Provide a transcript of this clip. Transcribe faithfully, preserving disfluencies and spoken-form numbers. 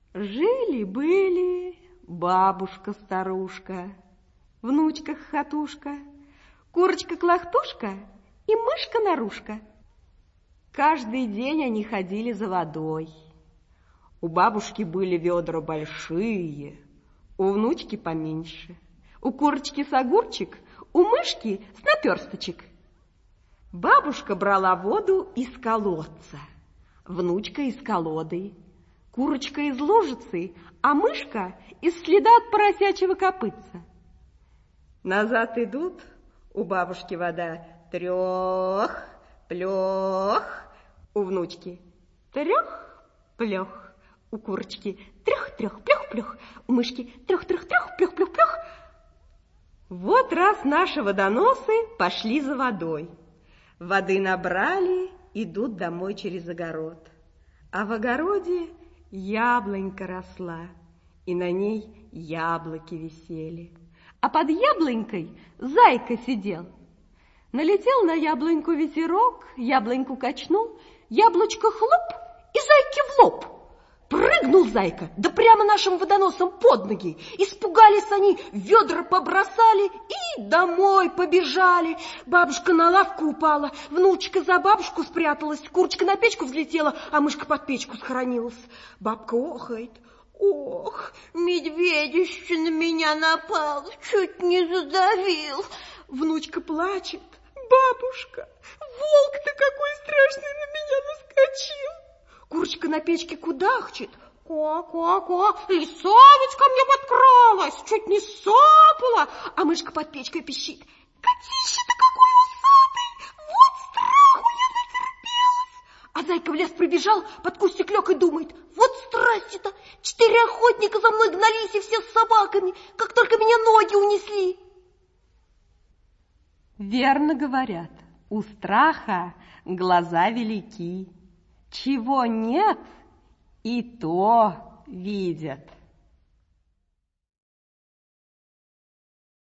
Жили-были бабушка-старушка, внучка-хохотушка, курочка-клохтушка и мышка-нарушка. Каждый день они ходили за водой. У бабушки были ведра большие, у внучки поменьше, у курочки с огурчик, у мышки с наперсточек. Бабушка брала воду из колодца, внучка из колоды, курочка из лужицы, а мышка из следа от поросячьего копытца. Назад идут, у бабушки вода трех, плех, у внучки трех, плех, у курочки трех-трех, плех-плех, у мышки трех-трех-трех, плех-плех-плех. Вот раз наши водоносы пошли за водой. Воды набрали, идут домой через огород. А в огороде яблонька росла, и на ней яблоки висели. А под яблонькой зайка сидел. Налетел на яблоньку ветерок, яблоньку качнул, яблочко хлоп и зайке в лоб. Прыгнул зайка, да прямо нашим водоносом под ноги. Испугались они, ведра побросали и домой побежали. Бабушка на лавку упала, внучка за бабушку спряталась, курочка на печку взлетела, а мышка под печку схоронилась. Бабка охает. Ох, медведище на меня напал, чуть не задавил. Внучка плачет. Бабушка, волк-то какой страшный на меня наскочил. Курочка на печке кудахчет. Ко-ко-ко, лиса ведь ко мне подкралась, чуть не сапала. А мышка под печкой пищит. Котище-то какой усатый, вот страху не натерпелась. А зайка в лес прибежал, под кустик лег и думает. Вот страсти-то, четыре охотника за мной гнались и все с собаками, как только меня ноги унесли. Верно говорят, у страха глаза велики. Чего нет, и то видят.